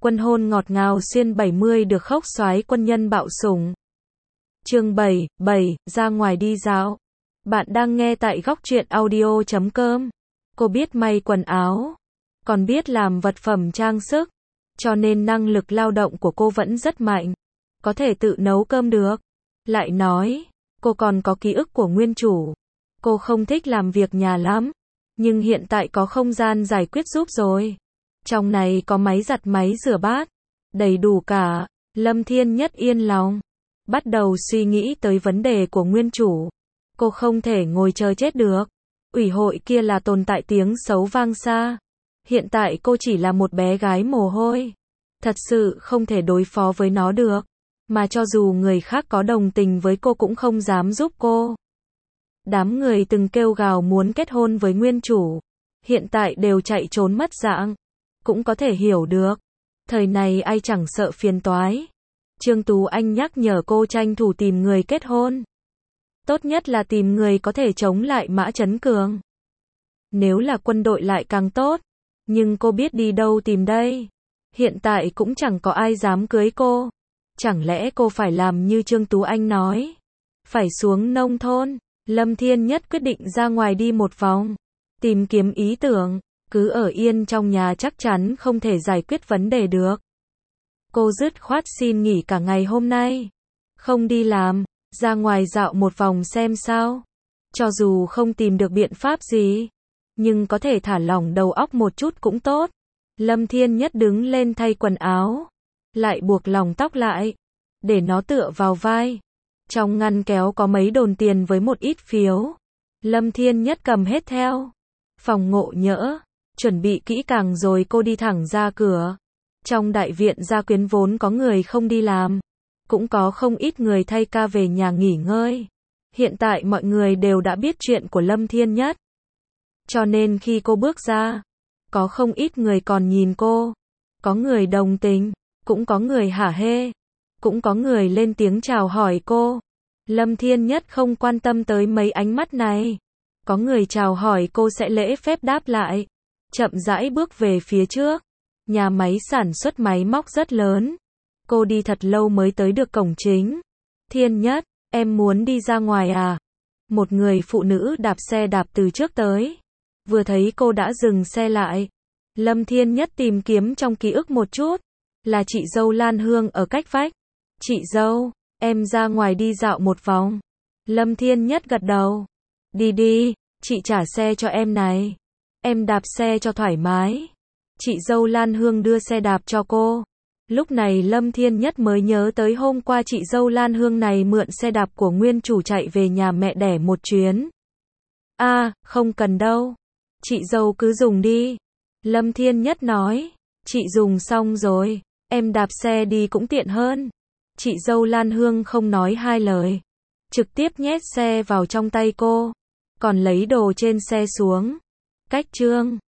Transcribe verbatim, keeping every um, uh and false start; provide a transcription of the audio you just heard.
Quân hôn ngọt ngào xuyên bảy mươi được khóc soái quân nhân bạo sủng. Chương bảy, bảy, ra ngoài đi dạo. Bạn đang nghe tại góc truyện audio chấm com. Cô biết may quần áo, còn biết làm vật phẩm trang sức, cho nên năng lực lao động của cô vẫn rất mạnh, có thể tự nấu cơm được. Lại nói, cô còn có ký ức của nguyên chủ. Cô không thích làm việc nhà lắm, nhưng hiện tại có không gian giải quyết giúp rồi. Trong này có máy giặt, máy rửa bát, đầy đủ cả. Lâm Thiên Nhất yên lòng, bắt đầu suy nghĩ tới vấn đề của nguyên chủ. Cô không thể ngồi chờ chết được. Ủy hội kia là tồn tại tiếng xấu vang xa. Hiện tại cô chỉ là một bé gái mồ hôi, thật sự không thể đối phó với nó được. Mà cho dù người khác có đồng tình với cô cũng không dám giúp cô. Đám người từng kêu gào muốn kết hôn với nguyên chủ, hiện tại đều chạy trốn mất dạng. Cũng có thể hiểu được, thời này ai chẳng sợ phiền toái. Trương Tú Anh nhắc nhở cô tranh thủ tìm người kết hôn. Tốt nhất là tìm người có thể chống lại Mã Chấn Cường. Nếu là quân đội lại càng tốt. Nhưng cô biết đi đâu tìm đây? Hiện tại cũng chẳng có ai dám cưới cô. Chẳng lẽ cô phải làm như Trương Tú Anh nói? Phải xuống nông thôn? Lâm Thiên Nhất quyết định ra ngoài đi một vòng, tìm kiếm ý tưởng. Cứ ở yên trong nhà chắc chắn không thể giải quyết vấn đề được. Cô dứt khoát xin nghỉ cả ngày hôm nay, không đi làm, ra ngoài dạo một vòng xem sao. Cho dù không tìm được biện pháp gì, nhưng có thể thả lỏng đầu óc một chút cũng tốt. Lâm Thiên Nhất đứng lên thay quần áo, lại buộc lỏng tóc lại, để nó tựa vào vai. Trong ngăn kéo có mấy đồn tiền với một ít phiếu. Lâm Thiên Nhất cầm hết theo. Phòng ngộ nhỡ, chuẩn bị kỹ càng rồi cô đi thẳng ra cửa. Trong đại viện gia quyến vốn có người không đi làm, cũng có không ít người thay ca về nhà nghỉ ngơi. Hiện tại mọi người đều đã biết chuyện của Lâm Thiên Nhất, cho nên khi cô bước ra, có không ít người còn nhìn cô. Có người đồng tình, cũng có người hả hê, cũng có người lên tiếng chào hỏi cô. Lâm Thiên Nhất không quan tâm tới mấy ánh mắt này. Có người chào hỏi cô sẽ lễ phép đáp lại, chậm rãi bước về phía trước. Nhà máy sản xuất máy móc rất lớn. Cô đi thật lâu mới tới được cổng chính. Thiên Nhất, em muốn đi ra ngoài à? Một người phụ nữ đạp xe đạp từ trước tới. Vừa thấy cô đã dừng xe lại. Lâm Thiên Nhất tìm kiếm trong ký ức một chút. Là chị dâu Lan Hương ở cách vách. Chị dâu, em ra ngoài đi dạo một vòng. Lâm Thiên Nhất gật đầu. Đi đi, chị trả xe cho em này. Em đạp xe cho thoải mái. Chị dâu Lan Hương đưa xe đạp cho cô. Lúc này Lâm Thiên Nhất mới nhớ tới hôm qua chị dâu Lan Hương này mượn xe đạp của nguyên chủ chạy về nhà mẹ đẻ một chuyến. A, à, không cần đâu. Chị dâu cứ dùng đi. Lâm Thiên Nhất nói. Chị dùng xong rồi, em đạp xe đi cũng tiện hơn. Chị dâu Lan Hương không nói hai lời, trực tiếp nhét xe vào trong tay cô, còn lấy đồ trên xe xuống. Cách Trương